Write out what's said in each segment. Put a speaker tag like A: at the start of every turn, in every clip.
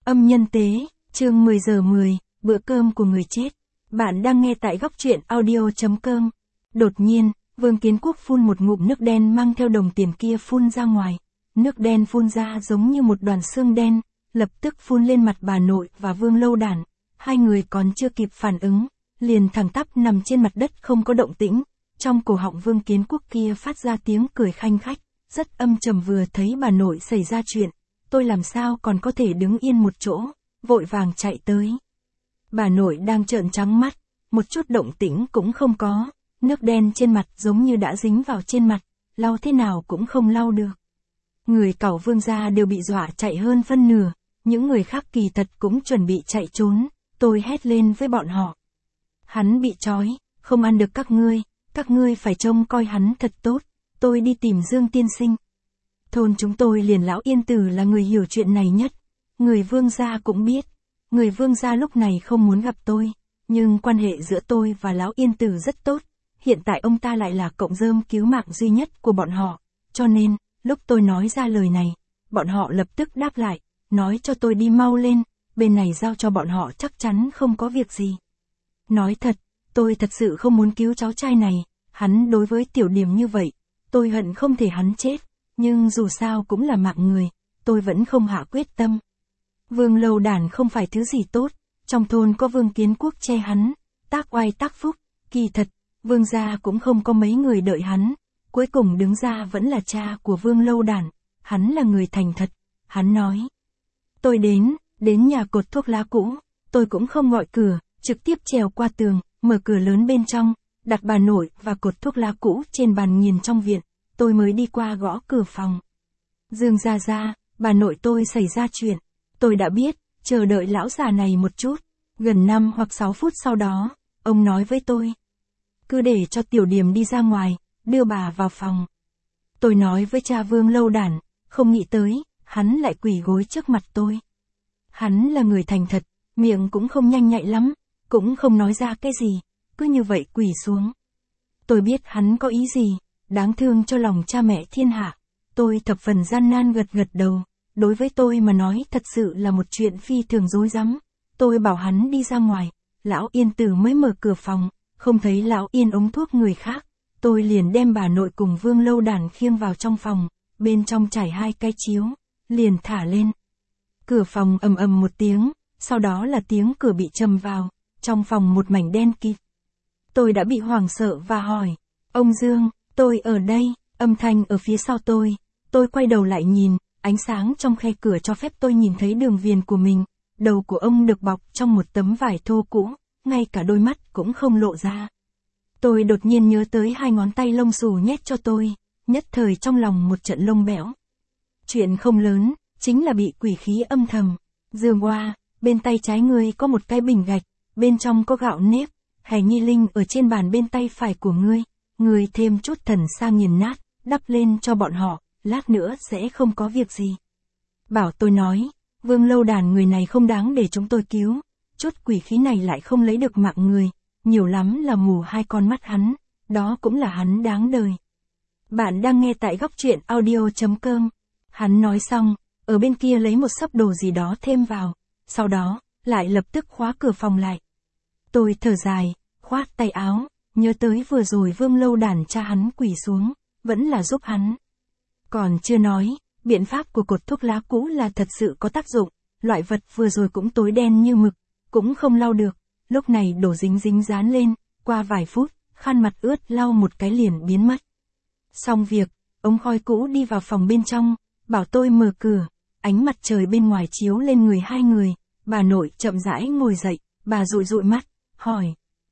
A: Âm nhân tế, chương 10 giờ 10, bữa cơm của người chết. Bạn đang nghe tại góc truyện audio.com. Đột nhiên, Vương Kiến Quốc phun một ngụm nước đen mang theo đồng tiền kia phun ra ngoài. Nước đen phun ra giống như một đoàn xương đen, lập tức phun lên mặt bà nội và Vương Lâu Đản. Hai người còn chưa kịp phản ứng, liền thẳng tắp nằm trên mặt đất không có động tĩnh. Trong cổ họng Vương Kiến Quốc kia phát ra tiếng cười khanh khách, rất âm trầm. Vừa thấy bà nội xảy ra chuyện, tôi làm sao còn có thể đứng yên một chỗ, vội vàng chạy tới. Bà nội đang trợn trắng mắt, một chút động tĩnh cũng không có, nước đen trên mặt giống như đã dính vào trên mặt, lau thế nào cũng không lau được. Người cẩu Vương gia đều bị dọa chạy hơn phân nửa, những người khác kỳ thật cũng chuẩn bị chạy trốn, tôi hét lên với bọn họ. Hắn bị trói, không ăn được các ngươi phải trông coi hắn thật tốt, tôi đi tìm Dương tiên sinh. Thôn chúng tôi liền lão Yên Tử là người hiểu chuyện này nhất, người Vương gia cũng biết, người Vương gia lúc này không muốn gặp tôi, nhưng quan hệ giữa tôi và lão Yên Tử rất tốt, hiện tại ông ta lại là cộng rơm cứu mạng duy nhất của bọn họ, cho nên, lúc tôi nói ra lời này, bọn họ lập tức đáp lại, nói cho tôi đi mau lên, bên này giao cho bọn họ chắc chắn không có việc gì. Nói thật, tôi thật sự không muốn cứu cháu trai này, hắn đối với Tiểu Điểm như vậy, tôi hận không thể hắn chết, nhưng dù sao cũng là mạng người, tôi vẫn không hạ quyết tâm. Vương Lâu Đản không phải thứ gì tốt, trong thôn có Vương Kiến Quốc che hắn, tác oai tác phúc, kỳ thật, Vương gia cũng không có mấy người đợi hắn, cuối cùng đứng ra vẫn là cha của Vương Lâu Đản, hắn là người thành thật, hắn nói. Tôi đến nhà cột thuốc lá cũ, tôi cũng không gọi cửa, trực tiếp trèo qua tường, mở cửa lớn bên trong, đặt bà nội và cột thuốc lá cũ trên bàn nghiền trong viện, tôi mới đi qua gõ cửa phòng. Dương gia, bà nội tôi xảy ra chuyện, tôi đã biết, chờ đợi lão già này một chút, gần 5 hoặc 6 phút sau đó, ông nói với tôi. Cứ để cho Tiểu Điểm đi ra ngoài, đưa bà vào phòng. Tôi nói với cha Vương Lâu Đản, không nghĩ tới, hắn lại quỳ gối trước mặt tôi. Hắn là người thành thật, miệng cũng không nhanh nhạy lắm, cũng không nói ra cái gì, cứ như vậy quỳ xuống. Tôi biết hắn có ý gì, đáng thương cho lòng cha mẹ thiên hạ. Tôi thập phần gian nan gật đầu, đối với tôi mà nói thật sự là một chuyện phi thường rối rắm. Tôi bảo hắn đi ra ngoài, lão Yên Tử mới mở cửa phòng, không thấy lão Yên ống thuốc người khác. Tôi liền đem bà nội cùng Vương Lâu Đản khiêng vào trong phòng, bên trong trải 2 cái chiếu, liền thả lên. Cửa phòng ầm ầm một tiếng, sau đó là tiếng cửa bị trầm vào, trong phòng một mảnh đen kịt. Tôi đã bị hoảng sợ và hỏi, ông Dương, tôi ở đây, âm thanh ở phía sau tôi quay đầu lại nhìn, ánh sáng trong khe cửa cho phép tôi nhìn thấy đường viền của mình, đầu của ông được bọc trong một tấm vải thô cũ, ngay cả đôi mắt cũng không lộ ra. Tôi đột nhiên nhớ tới 2 ngón tay lông xù nhét cho tôi, nhất thời trong lòng một trận lông bẽo. Chuyện không lớn, chính là bị quỷ khí âm thầm. Dương Hoa, bên tay trái ngươi có một cái bình gạch, bên trong có gạo nếp, Hải Nhi Linh ở trên bàn bên tay phải của ngươi thêm chút thần sa nghiền nát, đắp lên cho bọn họ, lát nữa sẽ không có việc gì. Bảo tôi nói, Vương Lâu Đản người này không đáng để chúng tôi cứu, chút quỷ khí này lại không lấy được mạng người, nhiều lắm là mù 2 con mắt hắn, đó cũng là hắn đáng đời. Bạn đang nghe tại góc truyện audio.com. Hắn nói xong, ở bên kia lấy một xấp đồ gì đó thêm vào, sau đó, lại lập tức khóa cửa phòng lại. Tôi thở dài, khoát tay áo, nhớ tới vừa rồi Vương Lâu Đản cha hắn quỳ xuống, vẫn là giúp hắn. Còn chưa nói, biện pháp của cột thuốc lá cũ là thật sự có tác dụng, loại vật vừa rồi cũng tối đen như mực, cũng không lau được, lúc này đổ dính dán lên, qua vài phút, khăn mặt ướt lau một cái liền biến mất. Xong việc, ống khói cũ đi vào phòng bên trong, bảo tôi mở cửa, ánh mặt trời bên ngoài chiếu lên người 2 người, bà nội chậm rãi ngồi dậy, bà dụi mắt, hỏi.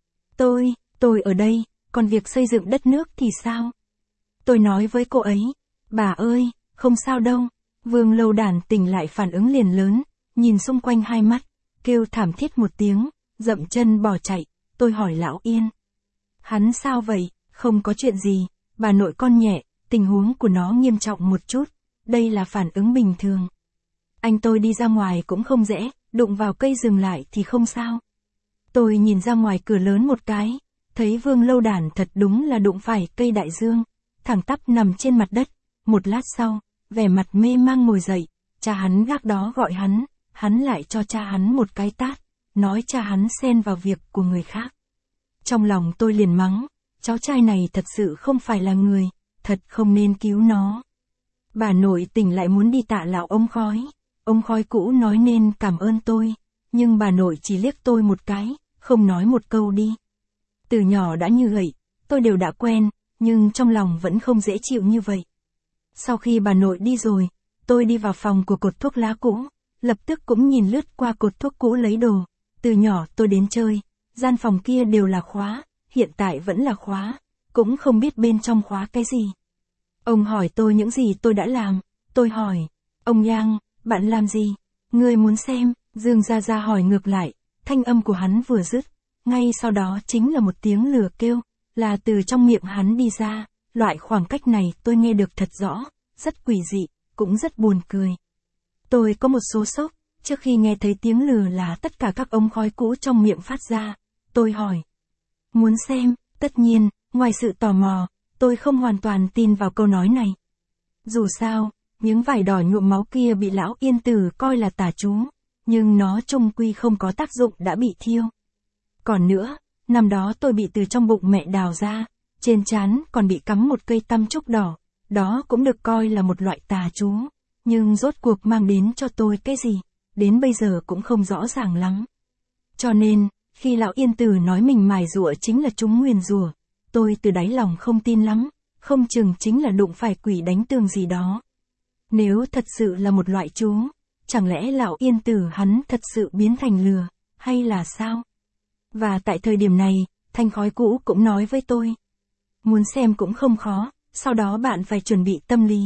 A: Tôi ở đây, còn việc xây dựng đất nước thì sao? Tôi nói với cô ấy, bà ơi, không sao đâu. Vương Lâu Đản tỉnh lại phản ứng liền lớn, nhìn xung quanh 2 mắt, kêu thảm thiết một tiếng, dậm chân bỏ chạy. Tôi hỏi lão Yên. Hắn sao vậy? Không có chuyện gì, bà nội con nhẹ, tình huống của nó nghiêm trọng một chút, đây là phản ứng bình thường. Anh tôi đi ra ngoài cũng không dễ, đụng vào cây dừng lại thì không sao. Tôi nhìn ra ngoài cửa lớn một cái, thấy Vương Lâu Đản thật đúng là đụng phải cây đại dương, thẳng tắp nằm trên mặt đất. Một lát sau, vẻ mặt mê mang ngồi dậy, cha hắn gác đó gọi hắn, hắn lại cho cha hắn một cái tát, nói cha hắn xen vào việc của người khác. Trong lòng tôi liền mắng, cháu trai này thật sự không phải là người, thật không nên cứu nó. Bà nội tỉnh lại muốn đi tạ lão ông khói cũ nói nên cảm ơn tôi, nhưng bà nội chỉ liếc tôi một cái, không nói một câu đi. Từ nhỏ đã như vậy, tôi đều đã quen, nhưng trong lòng vẫn không dễ chịu như vậy. Sau khi bà nội đi rồi, tôi đi vào phòng của cột thuốc lá cũ, lập tức cũng nhìn lướt qua cột thuốc cũ lấy đồ. Từ nhỏ tôi đến chơi, gian phòng kia đều là khóa, hiện tại vẫn là khóa, cũng không biết bên trong khóa cái gì. Ông hỏi tôi những gì tôi đã làm, tôi hỏi, ông Yang, bạn làm gì? Ngươi muốn xem? Dương Gia Gia hỏi ngược lại, thanh âm của hắn vừa dứt, ngay sau đó chính là một tiếng lừa kêu, là từ trong miệng hắn đi ra, loại khoảng cách này tôi nghe được thật rõ, rất quỷ dị, cũng rất buồn cười. Tôi có một số sốc, trước khi nghe thấy tiếng lừa là tất cả các ống khói cũ trong miệng phát ra, tôi hỏi. Muốn xem, tất nhiên, ngoài sự tò mò, tôi không hoàn toàn tin vào câu nói này. Dù sao, miếng vải đỏ nhuộm máu kia bị lão Yên Tử coi là tà chú, nhưng nó chung quy không có tác dụng đã bị thiêu. Còn nữa, năm đó tôi bị từ trong bụng mẹ đào ra, trên trán còn bị cắm một cây tăm trúc đỏ, đó cũng được coi là một loại tà chú, nhưng rốt cuộc mang đến cho tôi cái gì, đến bây giờ cũng không rõ ràng lắm. Cho nên, khi lão Yên Tử nói mình mài rụa chính là chúng nguyền rủa, tôi từ đáy lòng không tin lắm, không chừng chính là đụng phải quỷ đánh tường gì đó. Nếu thật sự là một loại chú, chẳng lẽ lão Yên Tử hắn thật sự biến thành lừa, hay là sao? Và tại thời điểm này, thanh khói cũ cũng nói với tôi. Muốn xem cũng không khó, sau đó bạn phải chuẩn bị tâm lý.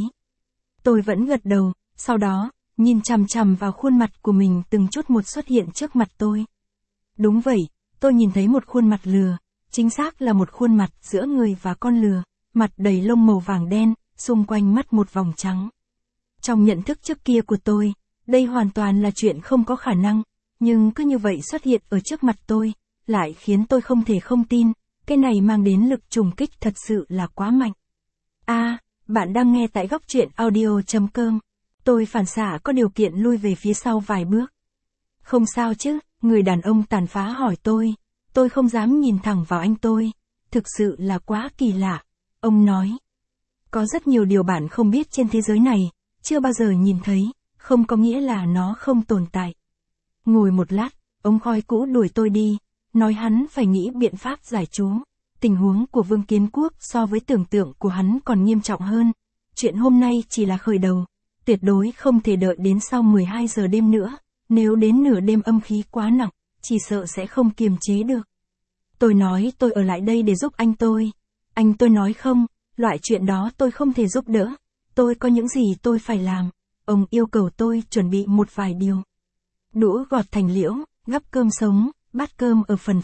A: Tôi vẫn gật đầu, sau đó, nhìn chằm chằm vào khuôn mặt của mình từng chút một xuất hiện trước mặt tôi. Đúng vậy, tôi nhìn thấy một khuôn mặt lừa, chính xác là một khuôn mặt giữa người và con lừa, mặt đầy lông màu vàng đen, xung quanh mắt một vòng trắng. Trong nhận thức trước kia của tôi, đây hoàn toàn là chuyện không có khả năng, nhưng cứ như vậy xuất hiện ở trước mặt tôi, lại khiến tôi không thể không tin, cái này mang đến lực trùng kích thật sự là quá mạnh. Bạn đang nghe tại góc truyện audio.com. Tôi phản xạ có điều kiện lui về phía sau vài bước. Không sao chứ, người đàn ông tàn phá hỏi tôi không dám nhìn thẳng vào anh tôi, thực sự là quá kỳ lạ, ông nói. Có rất nhiều điều bạn không biết trên thế giới này, chưa bao giờ nhìn thấy, không có nghĩa là nó không tồn tại. Ngồi một lát, ông khói cũ đuổi tôi đi, nói hắn phải nghĩ biện pháp giải chú. Tình huống của Vương Kiến Quốc so với tưởng tượng của hắn còn nghiêm trọng hơn. Chuyện hôm nay chỉ là khởi đầu, tuyệt đối không thể đợi đến sau 12 giờ đêm nữa, nếu đến nửa đêm âm khí quá nặng, chỉ sợ sẽ không kiềm chế được. Tôi nói tôi ở lại đây để giúp anh tôi. Anh tôi nói không, loại chuyện đó tôi không thể giúp đỡ. Tôi có những gì tôi phải làm. Ông yêu cầu tôi chuẩn bị một vài điều. Đũa gọt thành liễu, gắp cơm sống, bát cơm ở phần.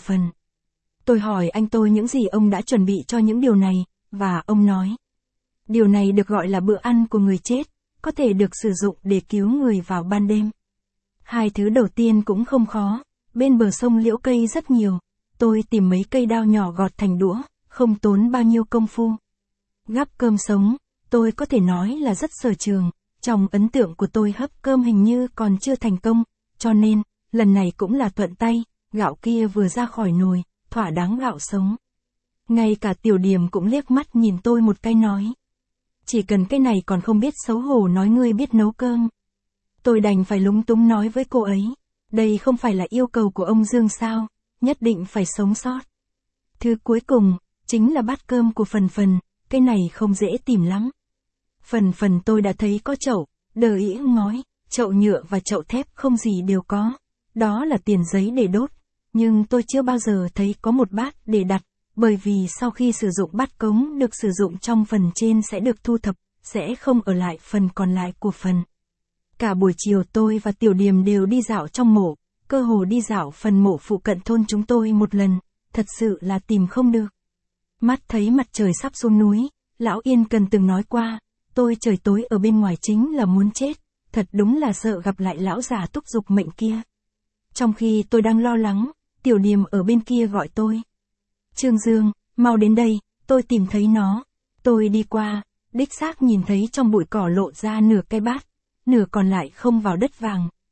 A: Tôi hỏi anh tôi những gì ông đã chuẩn bị cho những điều này, và ông nói. Điều này được gọi là bữa ăn của người chết, có thể được sử dụng để cứu người vào ban đêm. Hai thứ đầu tiên cũng không khó, bên bờ sông liễu cây rất nhiều, tôi tìm mấy cây đao nhỏ gọt thành đũa, không tốn bao nhiêu công phu. Gắp cơm sống, tôi có thể nói là rất sở trường, trong ấn tượng của tôi hấp cơm hình như còn chưa thành công, cho nên, lần này cũng là thuận tay, gạo kia vừa ra khỏi nồi, thỏa đáng gạo sống. Ngay cả Tiểu Điềm cũng liếc mắt nhìn tôi một cái nói. Chỉ cần cái này còn không biết xấu hổ nói ngươi biết nấu cơm. Tôi đành phải lúng túng nói với cô ấy, đây không phải là yêu cầu của ông Dương sao, nhất định phải sống sót. Thứ cuối cùng, chính là bát cơm của Phần, cái này không dễ tìm lắm. Phần tôi đã thấy có chậu, đờ ĩ ngói, chậu nhựa và chậu thép không gì đều có, đó là tiền giấy để đốt, nhưng tôi chưa bao giờ thấy có một bát để đặt, bởi vì sau khi sử dụng bát cống được sử dụng trong phần trên sẽ được thu thập, sẽ không ở lại phần còn lại của phần. Cả buổi chiều tôi và Tiểu Điềm đều đi dạo trong mộ, cơ hồ đi dạo phần mộ phụ cận thôn chúng tôi một lần, thật sự là tìm không được. Mắt thấy mặt trời sắp xuống núi, lão Yên Cần từng nói qua, tôi trời tối ở bên ngoài chính là muốn chết, thật đúng là sợ gặp lại lão già túc dục mệnh kia. Trong khi tôi đang lo lắng, Tiểu Điềm ở bên kia gọi tôi. Trương Dương, mau đến đây, tôi tìm thấy nó. Tôi đi qua, đích xác nhìn thấy trong bụi cỏ lộ ra nửa cái bát, nửa còn lại không vào đất vàng,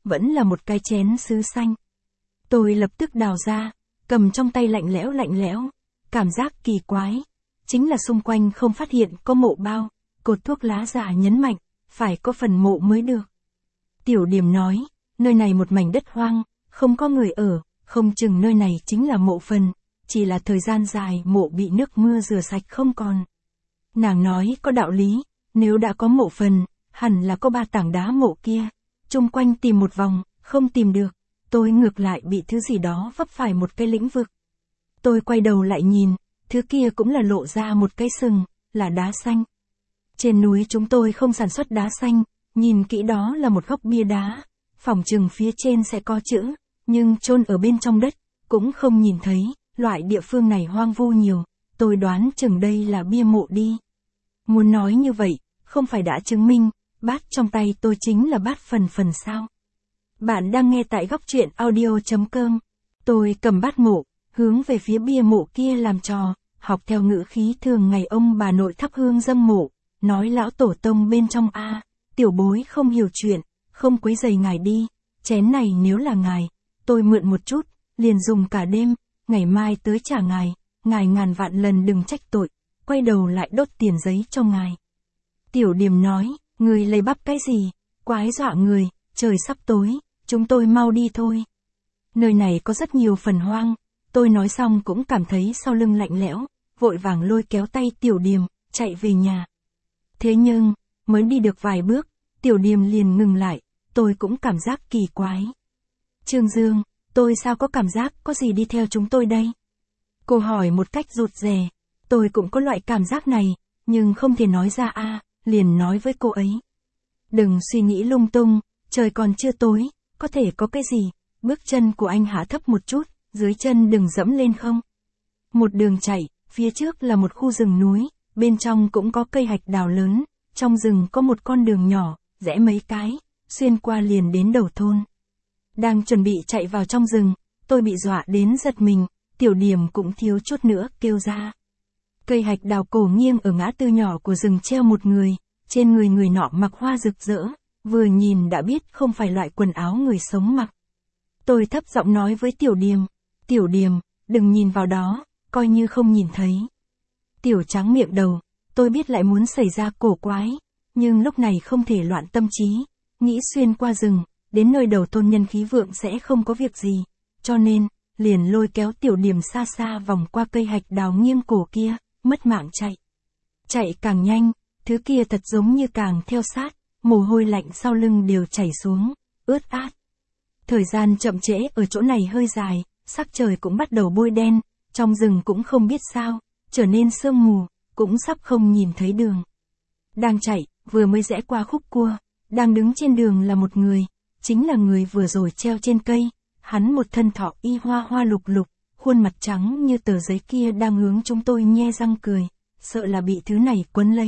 A: vẫn là một cái chén sứ xanh. Tôi lập tức đào ra, cầm trong tay lạnh lẽo, cảm giác kỳ quái. Chính là xung quanh không phát hiện có mộ bao, cột thuốc lá giả nhấn mạnh, phải có phần mộ mới được. Tiểu Điềm nói, nơi này một mảnh đất hoang, không có người ở, không chừng nơi này chính là mộ phần, chỉ là thời gian dài mộ bị nước mưa rửa sạch không còn. Nàng nói có đạo lý, nếu đã có mộ phần, hẳn là có 3 tảng đá mộ kia, chung quanh tìm một vòng, không tìm được, tôi ngược lại bị thứ gì đó vấp phải một cái lĩnh vực. Tôi quay đầu lại nhìn, thứ kia cũng là lộ ra một cái sừng, là đá xanh. Trên núi chúng tôi không sản xuất đá xanh, nhìn kỹ đó là một gốc bia đá, phỏng chừng phía trên sẽ có chữ, nhưng chôn ở bên trong đất, cũng không nhìn thấy, loại địa phương này hoang vu nhiều, tôi đoán chừng đây là bia mộ đi. Muốn nói như vậy, không phải đã chứng minh, bát trong tay tôi chính là bát phần sao. Bạn đang nghe tại góc truyện audio.com. Tôi cầm bát mộ, hướng về phía bia mộ kia làm trò, học theo ngữ khí thường ngày ông bà nội thắp hương dâng mộ, nói lão tổ tông bên trong tiểu bối không hiểu chuyện, không quấy rầy ngài đi, chén này nếu là ngài, tôi mượn một chút, liền dùng cả đêm, ngày mai tới trả ngài ngàn vạn lần đừng trách tội, quay đầu lại đốt tiền giấy cho ngài. Tiểu Điềm nói, người lấy bắp cái gì, quái dọa người, trời sắp tối, chúng tôi mau đi thôi. Nơi này có rất nhiều phần hoang, tôi nói xong cũng cảm thấy sau lưng lạnh lẽo, vội vàng lôi kéo tay Tiểu Điềm, chạy về nhà. Thế nhưng, mới đi được vài bước, Tiểu Điềm liền ngừng lại, tôi cũng cảm giác kỳ quái. Trương Dương, tôi sao có cảm giác có gì đi theo chúng tôi đây? Cô hỏi một cách rụt rè, tôi cũng có loại cảm giác này, nhưng không thể nói ra liền nói với cô ấy. Đừng suy nghĩ lung tung, trời còn chưa tối, có thể có cái gì, bước chân của anh hạ thấp một chút, dưới chân đừng dẫm lên không. Một đường chạy, phía trước là một khu rừng núi, bên trong cũng có cây hạch đào lớn, trong rừng có một con đường nhỏ, rẽ mấy cái, xuyên qua liền đến đầu thôn. Đang chuẩn bị chạy vào trong rừng, tôi bị dọa đến giật mình, Tiểu Điềm cũng thiếu chút nữa kêu ra. Cây hạch đào cổ nghiêng ở ngã tư nhỏ của rừng treo một người, trên người người nọ mặc hoa rực rỡ, vừa nhìn đã biết không phải loại quần áo người sống mặc. Tôi thấp giọng nói với Tiểu Điềm, đừng nhìn vào đó, coi như không nhìn thấy. Tiểu Trắng miệng đầu, tôi biết lại muốn xảy ra cổ quái, nhưng lúc này không thể loạn tâm trí, nghĩ xuyên qua rừng, đến nơi đầu thôn nhân khí vượng sẽ không có việc gì, cho nên, liền lôi kéo Tiểu Điềm xa xa vòng qua cây hạch đào nghiêng cổ kia, mất mạng chạy. Chạy càng nhanh, thứ kia thật giống như càng theo sát, mồ hôi lạnh sau lưng đều chảy xuống, ướt át. Thời gian chậm trễ ở chỗ này hơi dài, sắc trời cũng bắt đầu bôi đen, trong rừng cũng không biết sao, trở nên sương mù, cũng sắp không nhìn thấy đường. Đang chạy, vừa mới rẽ qua khúc cua, đang đứng trên đường là một người, chính là người vừa rồi treo trên cây, hắn một thân thọ y hoa lục lục, khuôn mặt trắng như tờ giấy kia đang hướng chúng tôi nhe răng cười, sợ là bị thứ này quấn lấy.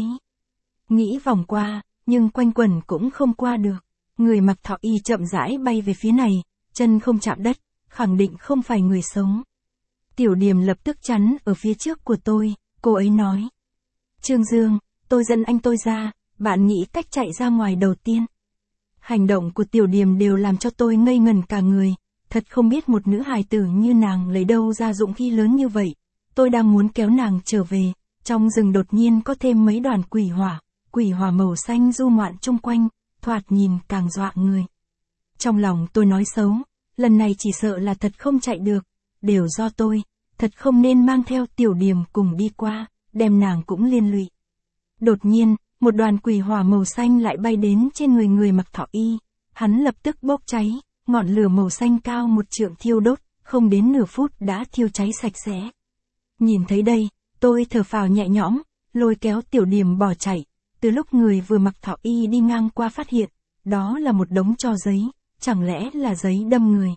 A: Nghĩ vòng qua, nhưng quanh quẩn cũng không qua được. Người mặc thọ y chậm rãi bay về phía này, chân không chạm đất, khẳng định không phải người sống. Tiểu Điềm lập tức chắn ở phía trước của tôi, cô ấy nói. Trương Dương, tôi dẫn anh tôi ra, bạn nghĩ cách chạy ra ngoài đầu tiên. Hành động của Tiểu Điềm đều làm cho tôi ngây ngẩn cả người, thật không biết một nữ hài tử như nàng lấy đâu ra dũng khí lớn như vậy. Tôi đang muốn kéo nàng trở về, trong rừng đột nhiên có thêm mấy đoàn quỷ hỏa màu xanh du ngoạn chung quanh, thoạt nhìn càng dọa người. Trong lòng tôi nói xấu, lần này chỉ sợ là thật không chạy được, đều do tôi, thật không nên mang theo Tiểu Điềm cùng đi qua, đem nàng cũng liên lụy. Đột nhiên, một đoàn quỷ hỏa màu xanh lại bay đến trên người mặc thọ y, hắn lập tức bốc cháy, ngọn lửa màu xanh cao 1 trượng thiêu đốt, không đến nửa phút đã thiêu cháy sạch sẽ. Nhìn thấy đây, tôi thở phào nhẹ nhõm, lôi kéo Tiểu Điềm bỏ chạy. Từ lúc người vừa mặc thọ y đi ngang qua phát hiện, đó là một đống tro giấy, chẳng lẽ là giấy đâm người.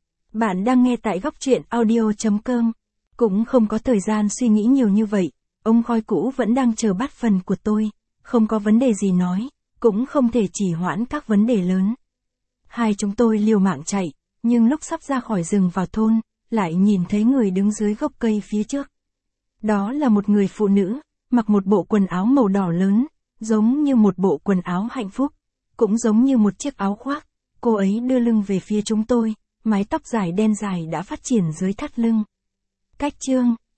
A: Bạn đang nghe tại góc truyện audio.com. Cũng không có thời gian suy nghĩ nhiều như vậy, ông khói cũ vẫn đang chờ bát phần của tôi, không có vấn đề gì nói, cũng không thể trì hoãn các vấn đề lớn. Hai chúng tôi liều mạng chạy, nhưng lúc sắp ra khỏi rừng vào thôn, lại nhìn thấy người đứng dưới gốc cây phía trước. Đó là một người phụ nữ, mặc một bộ quần áo màu đỏ lớn, giống như một bộ quần áo hạnh phúc, cũng giống như một chiếc áo khoác, Cô ấy đưa lưng về phía chúng tôi, mái tóc dài đen dài đã phát triển dưới thắt lưng. Cách chương